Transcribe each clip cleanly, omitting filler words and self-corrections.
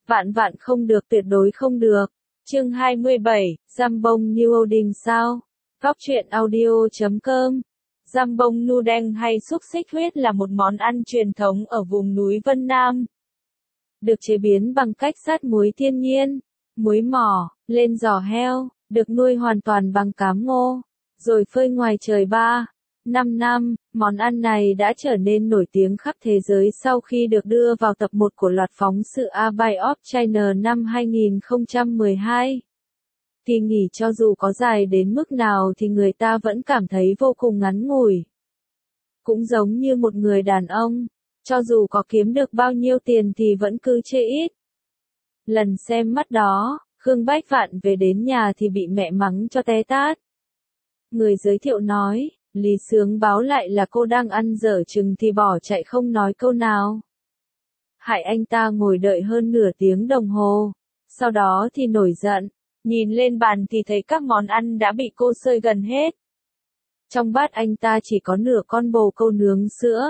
Vạn vạn không được, tuyệt đối không được. Chương 27, Jambon Noodle sao? Góc truyện audio.com. Jambon noodle hay xúc xích huyết là một món ăn truyền thống ở vùng núi Vân Nam. Được chế biến bằng cách sát muối thiên nhiên, muối mỏ, lên giò heo, được nuôi hoàn toàn bằng cám ngô, rồi phơi ngoài trời 3-5 năm. Món ăn này đã trở nên nổi tiếng khắp thế giới sau khi được đưa vào tập 1 của loạt phóng sự A Bite of China năm 2012. Kỳ nghỉ cho dù có dài đến mức nào thì người ta vẫn cảm thấy vô cùng ngắn ngủi. Cũng giống như một người đàn ông, cho dù có kiếm được bao nhiêu tiền thì vẫn cứ chê ít. Lần xem mắt đó, Khương Bách Vạn về đến nhà thì bị mẹ mắng cho té tát. Người giới thiệu nói, Lý Sướng báo lại là cô đang ăn dở chừng thì bỏ chạy không nói câu nào. Hại anh ta ngồi đợi hơn nửa tiếng đồng hồ, sau đó thì nổi giận, nhìn lên bàn thì thấy các món ăn đã bị cô xơi gần hết. Trong bát anh ta chỉ có nửa con bồ câu nướng sữa.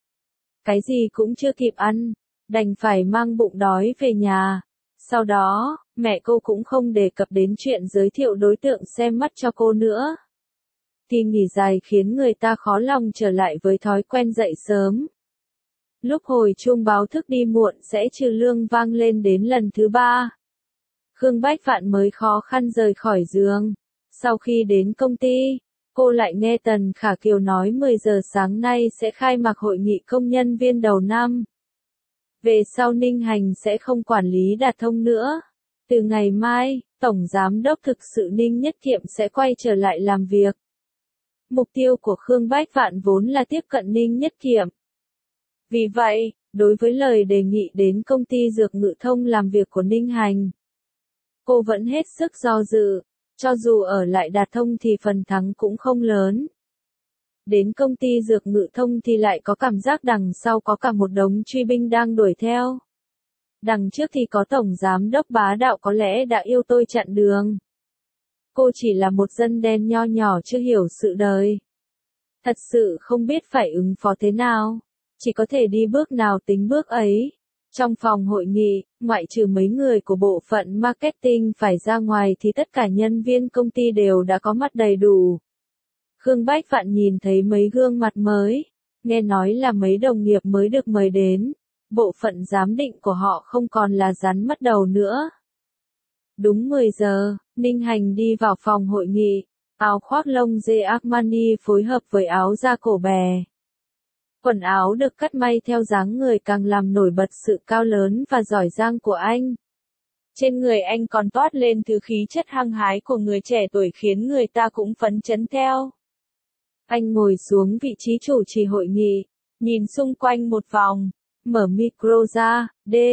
Cái gì cũng chưa kịp ăn, đành phải mang bụng đói về nhà. Sau đó, mẹ cô cũng không đề cập đến chuyện giới thiệu đối tượng xem mắt cho cô nữa. Kỳ nghỉ dài khiến người ta khó lòng trở lại với thói quen dậy sớm. Lúc hồi chuông báo thức đi muộn sẽ trừ lương vang lên đến lần thứ 3. Khương Bách Vạn mới khó khăn rời khỏi giường. Sau khi đến công ty, cô lại nghe Tần Khả Kiều nói 10 giờ sáng nay sẽ khai mạc hội nghị công nhân viên đầu năm. Về sau Ninh Hành sẽ không quản lý Đạt Thông nữa. Từ ngày mai, Tổng Giám đốc thực sự Ninh Nhất Kiệm sẽ quay trở lại làm việc. Mục tiêu của Khương Bách Vạn vốn là tiếp cận Ninh Nhất Kiệm. Vì vậy, đối với lời đề nghị đến công ty Dược Ngự Thông làm việc của Ninh Hành, cô vẫn hết sức do dự, cho dù ở lại Đạt Thông thì phần thắng cũng không lớn. Đến công ty Dược Ngự Thông thì lại có cảm giác đằng sau có cả một đống truy binh đang đuổi theo. Đằng trước thì có Tổng Giám đốc bá đạo có lẽ đã yêu tôi chặn đường. Cô chỉ là một dân đen nho nhỏ chưa hiểu sự đời. Thật sự không biết phải ứng phó thế nào, chỉ có thể đi bước nào tính bước ấy. Trong phòng hội nghị, ngoại trừ mấy người của bộ phận marketing phải ra ngoài thì tất cả nhân viên công ty đều đã có mặt đầy đủ. Khương Bách Vạn nhìn thấy mấy gương mặt mới, nghe nói là mấy đồng nghiệp mới được mời đến, bộ phận giám định của họ không còn là rắn mất đầu nữa. Đúng 10 giờ, Ninh Hành đi vào phòng hội nghị, áo khoác lông dê Armani phối hợp với áo da cổ bè. Quần áo được cắt may theo dáng người càng làm nổi bật sự cao lớn và giỏi giang của anh. Trên người anh còn toát lên thứ khí chất hăng hái của người trẻ tuổi khiến người ta cũng phấn chấn theo. Anh ngồi xuống vị trí chủ trì hội nghị, nhìn xung quanh một vòng, mở micro ra,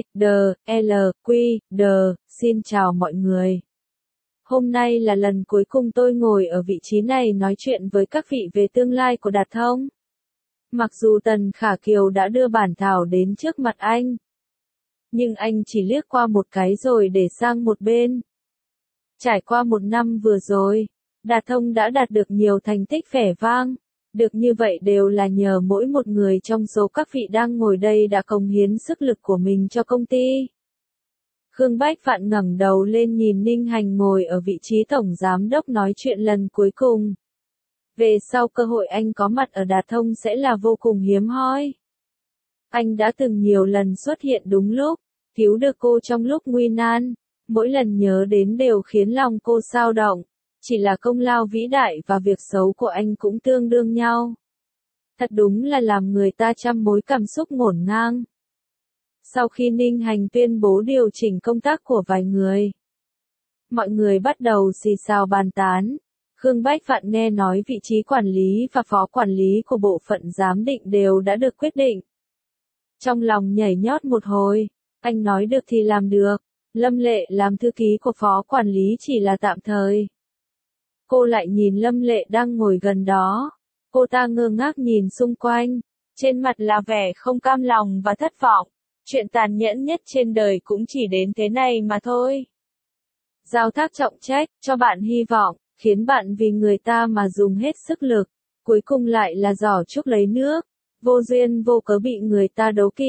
xin chào mọi người. Hôm nay là lần cuối cùng tôi ngồi ở vị trí này nói chuyện với các vị về tương lai của Đạt Thông. Mặc dù Tần Khả Kiều đã đưa bản thảo đến trước mặt anh, nhưng anh chỉ liếc qua một cái rồi để sang một bên. Trải qua một năm vừa rồi, Đạt Thông đã đạt được nhiều thành tích vẻ vang, được như vậy đều là nhờ mỗi một người trong số các vị đang ngồi đây đã cống hiến sức lực của mình cho công ty. Khương Bách Vạn ngẩng đầu lên nhìn Ninh Hành ngồi ở vị trí Tổng Giám đốc nói chuyện lần cuối cùng. Về sau cơ hội anh có mặt ở Đạt Thông sẽ là vô cùng hiếm hoi. Anh đã từng nhiều lần xuất hiện đúng lúc, cứu được cô trong lúc nguy nan, mỗi lần nhớ đến đều khiến lòng cô xao động. Chỉ là công lao vĩ đại và việc xấu của anh cũng tương đương nhau. Thật đúng là làm người ta trăm mối cảm xúc ngổn ngang. Sau khi Ninh Hành tuyên bố điều chỉnh công tác của vài người, mọi người bắt đầu xì xào bàn tán. Khương Bách Vạn nghe nói vị trí quản lý và phó quản lý của bộ phận giám định đều đã được quyết định. Trong lòng nhảy nhót một hồi, anh nói được thì làm được. Lâm Lệ làm thư ký của phó quản lý chỉ là tạm thời. Cô lại nhìn Lâm Lệ đang ngồi gần đó. Cô ta ngơ ngác nhìn xung quanh, trên mặt là vẻ không cam lòng và thất vọng. Chuyện tàn nhẫn nhất trên đời cũng chỉ đến thế này mà thôi. Giao thác trọng trách, cho bạn hy vọng, khiến bạn vì người ta mà dùng hết sức lực, cuối cùng lại là giỏ trúc lấy nước, vô duyên vô cớ bị người ta đố kỵ.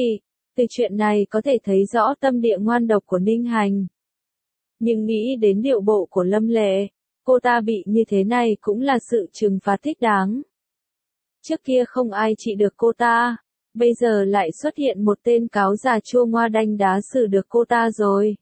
Từ chuyện này có thể thấy rõ tâm địa ngoan độc của Ninh Hành. Nhưng nghĩ đến điệu bộ của Lâm Lệ, cô ta bị như thế này cũng là sự trừng phạt thích đáng. Trước kia không ai trị được cô ta, bây giờ lại xuất hiện một tên cáo già chua ngoa đanh đá xử được cô ta rồi.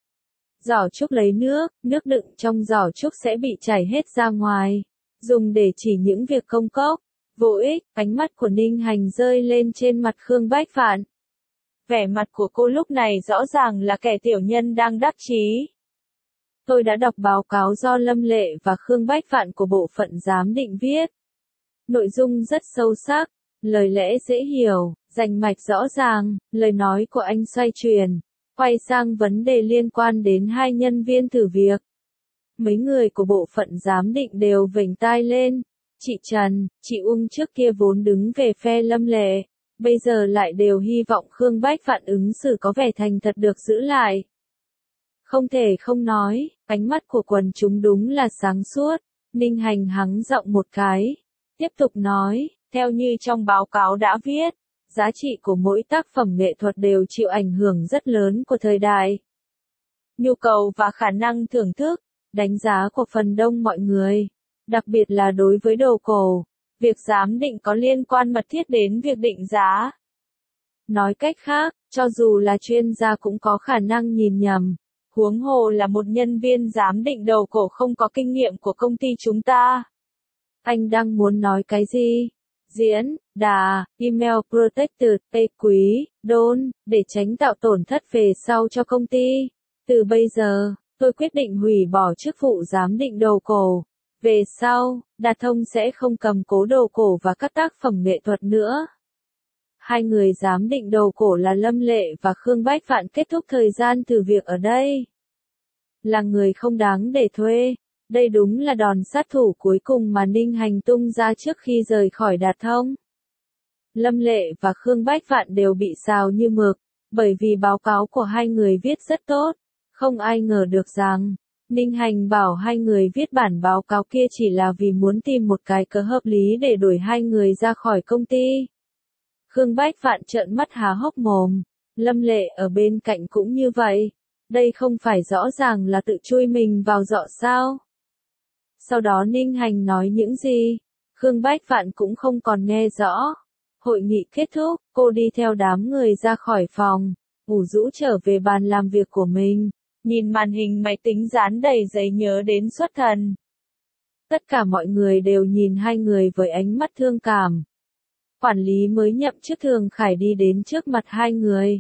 Giỏ trúc lấy nước, nước đựng trong giỏ trúc sẽ bị chảy hết ra ngoài, dùng để chỉ những việc công cốc, vô ích. Ánh mắt của Ninh Hành rơi lên trên mặt Khương Bách Phạn. Vẻ mặt của cô lúc này rõ ràng là kẻ tiểu nhân đang đắc chí. Tôi đã đọc báo cáo do Lâm Lệ và Khương Bách Phạn của bộ phận giám định viết. Nội dung rất sâu sắc, lời lẽ dễ hiểu, rành mạch rõ ràng, lời nói của anh xoay chuyển, quay sang vấn đề liên quan đến hai nhân viên thử việc. Mấy người của bộ phận giám định đều vểnh tai lên, chị Trần, chị Ung trước kia vốn đứng về phe Lâm Lệ, bây giờ lại đều hy vọng Khương Bách Phạn ứng xử có vẻ thành thật được giữ lại. Không thể không nói, ánh mắt của quần chúng đúng là sáng suốt. Ninh Hành hắng giọng một cái, tiếp tục nói, theo như trong báo cáo đã viết, giá trị của mỗi tác phẩm nghệ thuật đều chịu ảnh hưởng rất lớn của thời đại. Nhu cầu và khả năng thưởng thức, đánh giá của phần đông mọi người, đặc biệt là đối với đồ cổ, việc giám định có liên quan mật thiết đến việc định giá. Nói cách khác, cho dù là chuyên gia cũng có khả năng nhìn nhầm, huống hồ là một nhân viên giám định đồ cổ không có kinh nghiệm của công ty chúng ta. Anh đang muốn nói cái gì? Diễn, đà, email protected, quý, đôn, để tránh tạo tổn thất về sau cho công ty. Từ bây giờ, tôi quyết định hủy bỏ chức vụ giám định đồ cổ. Về sau, Đạt Thông sẽ không cầm cố đồ cổ và các tác phẩm nghệ thuật nữa. Hai người giám định đồ cổ là Lâm Lệ và Khương Bách Phạn kết thúc thời gian thử việc ở đây. Là người không đáng để thuê. Đây đúng là đòn sát thủ cuối cùng mà Ninh Hành tung ra trước khi rời khỏi Đạt Thông. Lâm Lệ và Khương Bách Phạn đều bị xào như mực, bởi vì báo cáo của hai người viết rất tốt. Không ai ngờ được rằng, Ninh Hành bảo hai người viết bản báo cáo kia chỉ là vì muốn tìm một cái cớ hợp lý để đuổi hai người ra khỏi công ty. Khương Bách Phạn trợn mắt há hốc mồm, Lâm Lệ ở bên cạnh cũng như vậy. Đây không phải rõ ràng là tự chui mình vào giọ sao? Sau đó Ninh Hành nói những gì? Khương Bách Phạn cũng không còn nghe rõ. Hội nghị kết thúc, cô đi theo đám người ra khỏi phòng, ủ rũ trở về bàn làm việc của mình, nhìn màn hình máy tính dán đầy giấy nhớ đến xuất thần. Tất cả mọi người đều nhìn hai người với ánh mắt thương cảm. Quản lý mới nhậm chức Thường Khải đi đến trước mặt hai người.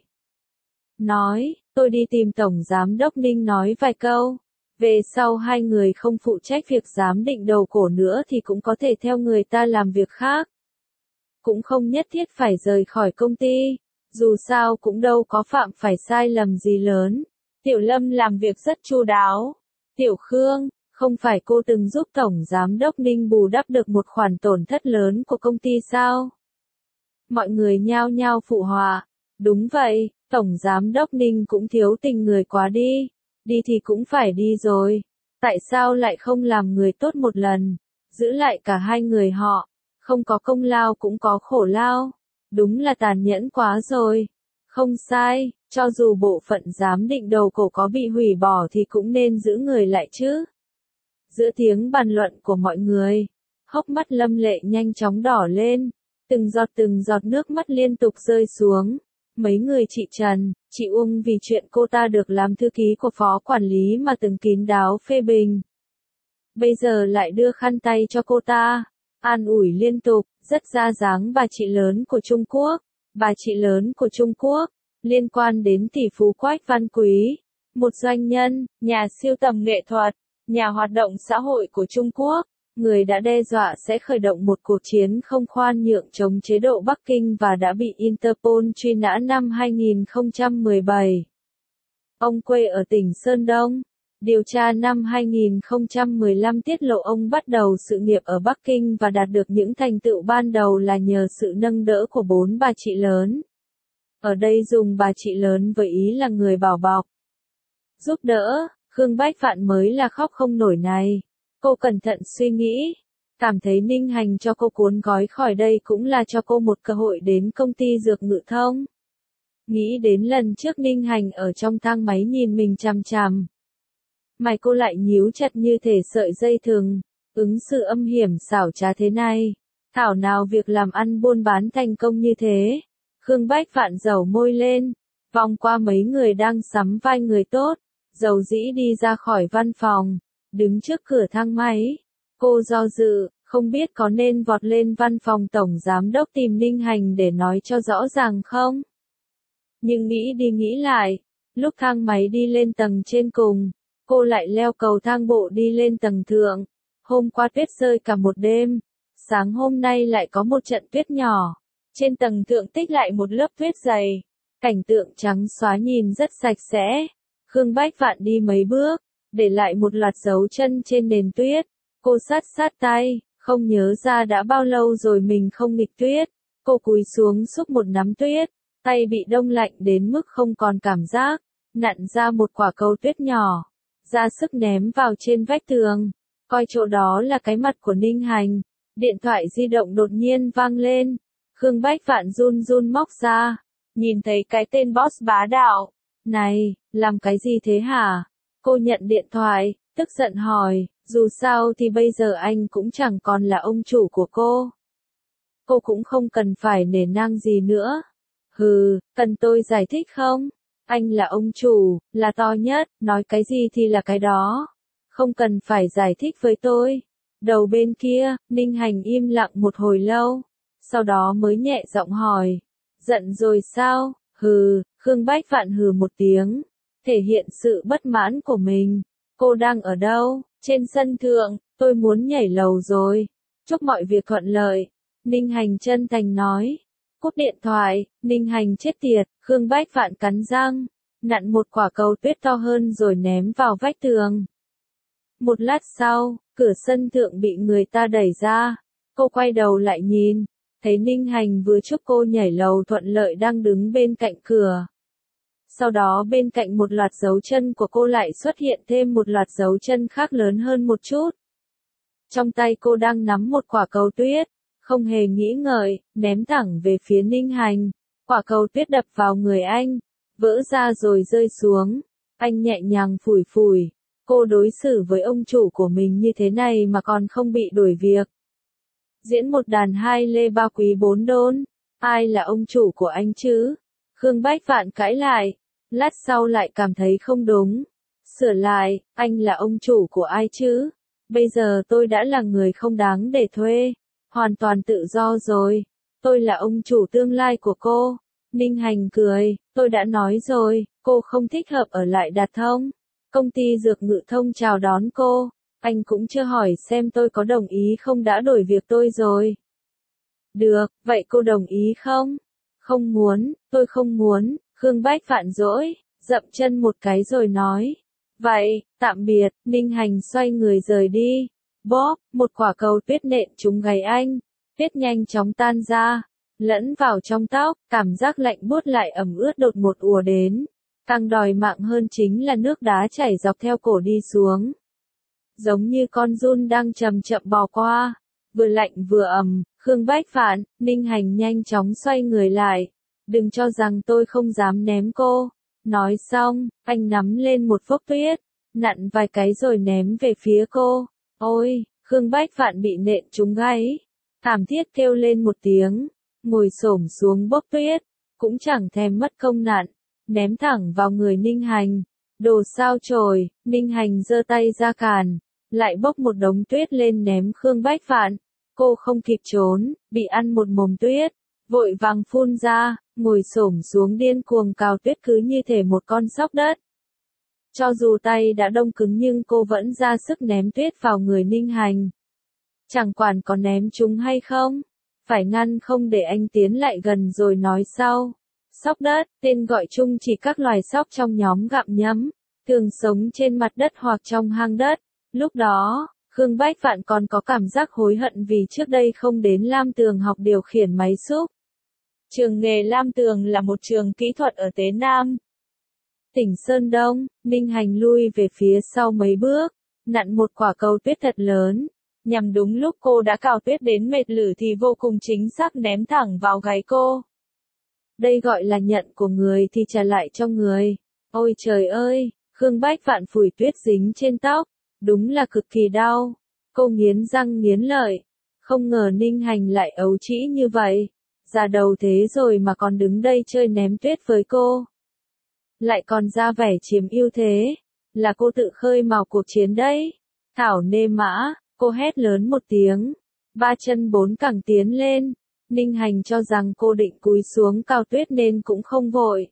Nói, tôi đi tìm Tổng Giám đốc Ninh nói vài câu. Về sau hai người không phụ trách việc giám định đồ cổ nữa thì cũng có thể theo người ta làm việc khác. Cũng không nhất thiết phải rời khỏi công ty, dù sao cũng đâu có phạm phải sai lầm gì lớn. Tiểu Lâm làm việc rất chu đáo. Tiểu Khương, không phải cô từng giúp Tổng Giám đốc Ninh bù đắp được một khoản tổn thất lớn của công ty sao? Mọi người nhao nhao phụ họa. Đúng vậy, Tổng Giám đốc Ninh cũng thiếu tình người quá đi. Đi thì cũng phải đi rồi. Tại sao lại không làm người tốt một lần? Giữ lại cả hai người họ. Không có công lao cũng có khổ lao. Đúng là tàn nhẫn quá rồi. Không sai, cho dù bộ phận giám định đồ cổ có bị hủy bỏ thì cũng nên giữ người lại chứ. Giữa tiếng bàn luận của mọi người, hốc mắt Lâm Lệ nhanh chóng đỏ lên. Từng giọt nước mắt liên tục rơi xuống. Mấy người chị Trần, chị Ung vì chuyện cô ta được làm thư ký của phó quản lý mà từng kín đáo phê bình. Bây giờ lại đưa khăn tay cho cô ta, an ủi liên tục, rất ra dáng bà chị lớn của Trung Quốc. Bà chị lớn của Trung Quốc, liên quan đến tỷ phú Quách Văn Quý, một doanh nhân, nhà sưu tầm nghệ thuật, nhà hoạt động xã hội của Trung Quốc. Người đã đe dọa sẽ khởi động một cuộc chiến không khoan nhượng chống chế độ Bắc Kinh và đã bị Interpol truy nã năm 2017. Ông quê ở tỉnh Sơn Đông. Điều tra năm 2015 tiết lộ ông bắt đầu sự nghiệp ở Bắc Kinh và đạt được những thành tựu ban đầu là nhờ sự nâng đỡ của 4 bà chị lớn. Ở đây dùng bà chị lớn với ý là người bảo bọc. Giúp đỡ, Khương Bách Phạn mới là khóc không nổi này. Cô cẩn thận suy nghĩ, cảm thấy Ninh Hành cho cô cuốn gói khỏi đây cũng là cho cô một cơ hội đến công ty dược Ngự Thông. Nghĩ đến lần trước Ninh Hành ở trong thang máy nhìn mình chằm chằm. Mày cô lại nhíu chặt như thể sợi dây thừng, ứng xử âm hiểm xảo trá thế này. Thảo nào việc làm ăn buôn bán thành công như thế. Khương Bách Vạn dầu môi lên, vòng qua mấy người đang sắm vai người tốt, dầu dĩ đi ra khỏi văn phòng, đứng trước cửa thang máy. Cô do dự, không biết có nên vọt lên văn phòng tổng giám đốc tìm Ninh Hành để nói cho rõ ràng không? Nhưng nghĩ đi nghĩ lại, lúc thang máy đi lên tầng trên cùng, cô lại leo cầu thang bộ đi lên tầng thượng. Hôm qua tuyết rơi cả một đêm, sáng hôm nay lại có một trận tuyết nhỏ. Trên tầng thượng tích lại một lớp tuyết dày, cảnh tượng trắng xóa nhìn rất sạch sẽ. Khương Bách Vạn đi mấy bước, để lại một loạt dấu chân trên nền tuyết. Cô sát tay, không nhớ ra đã bao lâu rồi mình không nghịch tuyết. Cô cúi xuống xúc một nắm tuyết, tay bị đông lạnh đến mức không còn cảm giác, nặn ra một quả cầu tuyết nhỏ, ra sức ném vào trên vách tường, coi chỗ đó là cái mặt của Ninh Hành. Điện thoại di động đột nhiên vang lên, Khương Bách Vạn run run móc ra, nhìn thấy cái tên boss bá đạo. Này, làm cái gì thế hả? Cô nhận điện thoại, tức giận hỏi, dù sao thì bây giờ anh cũng chẳng còn là ông chủ của cô. Cô cũng không cần phải nể nang gì nữa. Hừ, cần tôi giải thích không? Anh là ông chủ, là to nhất, nói cái gì thì là cái đó. Không cần phải giải thích với tôi. Đầu bên kia, Ninh Hành im lặng một hồi lâu, sau đó mới nhẹ giọng hỏi. Giận rồi sao? Hừ, Khương Bách Vạn hừ một tiếng, thể hiện sự bất mãn của mình. Cô đang ở đâu? Trên sân thượng, tôi muốn nhảy lầu rồi. Chúc mọi việc thuận lợi. Ninh Hành chân thành nói. Cúp điện thoại, Ninh Hành chết tiệt, Khương Bách Vạn cắn răng, nặn một quả cầu tuyết to hơn rồi ném vào vách tường. Một lát sau, cửa sân thượng bị người ta đẩy ra. Cô quay đầu lại nhìn, thấy Ninh Hành vừa chúc cô nhảy lầu thuận lợi đang đứng bên cạnh cửa. Sau đó bên cạnh một loạt dấu chân của cô lại xuất hiện thêm một loạt dấu chân khác lớn hơn một chút. Trong tay cô đang nắm một quả cầu tuyết, không hề nghĩ ngợi, ném thẳng về phía Ninh Hành. Quả cầu tuyết đập vào người anh, vỡ ra rồi rơi xuống. Anh nhẹ nhàng phủi phủi. Cô đối xử với ông chủ của mình như thế này mà còn không bị đuổi việc. Diễn một đàn hai lê ba quý bốn đôn. Ai là ông chủ của anh chứ? Khương Bách Vạn cãi lại. Lát sau lại cảm thấy không đúng. Sửa lại, anh là ông chủ của ai chứ? Bây giờ tôi đã là người không đáng để thuê. Hoàn toàn tự do rồi. Tôi là ông chủ tương lai của cô. Ninh Hành cười, tôi đã nói rồi, cô không thích hợp ở lại Đạt Thông. Công ty dược Ngự Thông chào đón cô. Anh cũng chưa hỏi xem tôi có đồng ý không đã đổi việc tôi rồi. Được, vậy cô đồng ý không? Không muốn, tôi không muốn. Khương Bách Vạn dỗi, dậm chân một cái rồi nói. Vậy, tạm biệt. Ninh Hành xoay người rời đi. Bóp, một quả cầu tuyết nện trúng gáy anh. Tuyết nhanh chóng tan ra, lẫn vào trong tóc, cảm giác lạnh buốt lại ẩm ướt đột ngột ùa đến. Càng đòi mạng hơn chính là nước đá chảy dọc theo cổ đi xuống. Giống như con giun đang chậm chậm bò qua, vừa lạnh vừa ẩm. Khương Bách Vạn, Ninh Hành nhanh chóng xoay người lại. Đừng cho rằng tôi không dám ném cô. Nói xong, anh nắm lên một phốc tuyết, nặn vài cái rồi ném về phía cô. Ôi, Khương Bách Vạn bị nện trúng gáy. Thảm thiết kêu lên một tiếng, ngồi xổm xuống bốc tuyết, cũng chẳng thèm mất công nặn, ném thẳng vào người Ninh Hành. Đồ sao chổi, Ninh Hành giơ tay ra cản, lại bốc một đống tuyết lên ném Khương Bách Vạn. Cô không kịp trốn, bị ăn một mồm tuyết, vội vàng phun ra, ngồi xổm xuống điên cuồng cào tuyết cứ như thể một con sóc đất. Cho dù tay đã đông cứng nhưng cô vẫn ra sức ném tuyết vào người Ninh Hành. Chẳng quản có ném chúng hay không, phải ngăn không để anh tiến lại gần rồi nói sau. Sóc đất, tên gọi chung chỉ các loài sóc trong nhóm gặm nhấm, thường sống trên mặt đất hoặc trong hang đất. Lúc đó, Khương Bách Vạn còn có cảm giác hối hận vì trước đây không đến Lam Tường học điều khiển máy xúc. Trường nghề Lam Tường là một trường kỹ thuật ở Tế Nam, tỉnh Sơn Đông. Ninh Hành lui về phía sau mấy bước, nặn một quả cầu tuyết thật lớn, nhằm đúng lúc cô đã cào tuyết đến mệt lử thì vô cùng chính xác ném thẳng vào gáy cô. Đây gọi là nhận của người thì trả lại cho người. Ôi trời ơi, Khương Bách Vạn phủi tuyết dính trên tóc, đúng là cực kỳ đau. Cô nghiến răng nghiến lợi, không ngờ Ninh Hành lại ấu trĩ như vậy. Già đầu thế rồi mà còn đứng đây chơi ném tuyết với cô. Lại còn ra vẻ chiếm ưu thế, là cô tự khơi mào cuộc chiến đấy. Thảo nê mã, cô hét lớn một tiếng, ba chân bốn cẳng tiến lên. Ninh Hành cho rằng cô định cúi xuống cao tuyết nên cũng không vội.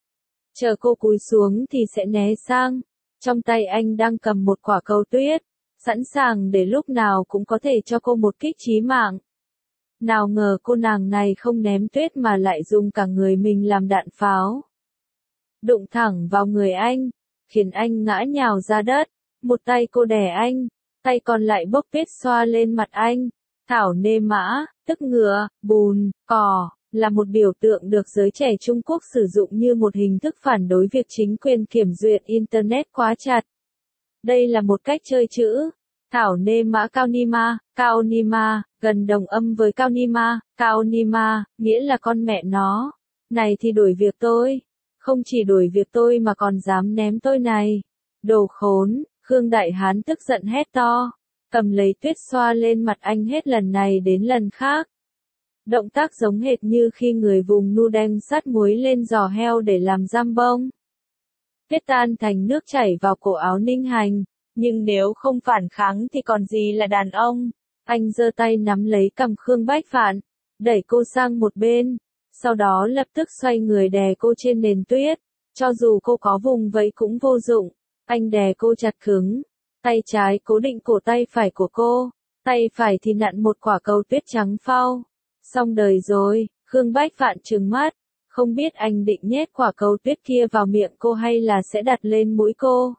Chờ cô cúi xuống thì sẽ né sang. Trong tay anh đang cầm một quả cầu tuyết, sẵn sàng để lúc nào cũng có thể cho cô một kích chí mạng. Nào ngờ cô nàng này không ném tuyết mà lại dùng cả người mình làm đạn pháo. Đụng thẳng vào người anh, khiến anh ngã nhào ra đất. Một tay cô đè anh, tay còn lại bốc tuyết xoa lên mặt anh. Thảo nê mã, tức ngựa, bùn, cỏ, là một biểu tượng được giới trẻ Trung Quốc sử dụng như một hình thức phản đối việc chính quyền kiểm duyệt Internet quá chặt. Đây là một cách chơi chữ. Thảo nê mã cao ni ma, gần đồng âm với cao ni ma, nghĩa là con mẹ nó. Này thì đuổi việc tôi. Không chỉ đuổi việc tôi mà còn dám ném tôi này. Đồ khốn, Khương Đại Hán tức giận hét to. Cầm lấy tuyết xoa lên mặt anh hết lần này đến lần khác. Động tác giống hệt như khi người vùng nu đen sắt muối lên giò heo để làm giam bông. Tuyết tan thành nước chảy vào cổ áo Ninh Hành, nhưng nếu không phản kháng thì còn gì là đàn ông. Anh giơ tay nắm lấy cằm Khương Bách Phạn, đẩy cô sang một bên, sau đó lập tức xoay người đè cô trên nền tuyết. Cho dù cô có vùng vẫy cũng vô dụng, anh đè cô chặt cứng. Tay trái cố định cổ tay phải của cô, tay phải thì nặn một quả cầu tuyết trắng phau. Xong đời rồi, Khương Bách Phạn trừng mắt, không biết anh định nhét quả cầu tuyết kia vào miệng cô hay là sẽ đặt lên mũi cô.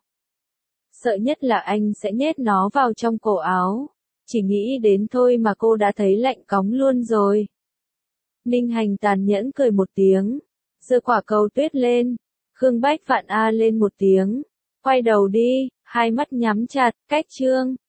Sợ nhất là anh sẽ nhét nó vào trong cổ áo. Chỉ nghĩ đến thôi mà cô đã thấy lạnh cóng luôn rồi. Ninh Hành tàn nhẫn cười một tiếng, giơ quả cầu tuyết lên. Khương Bách Phạn a lên một tiếng, quay đầu đi, hai mắt nhắm chặt, cách chương.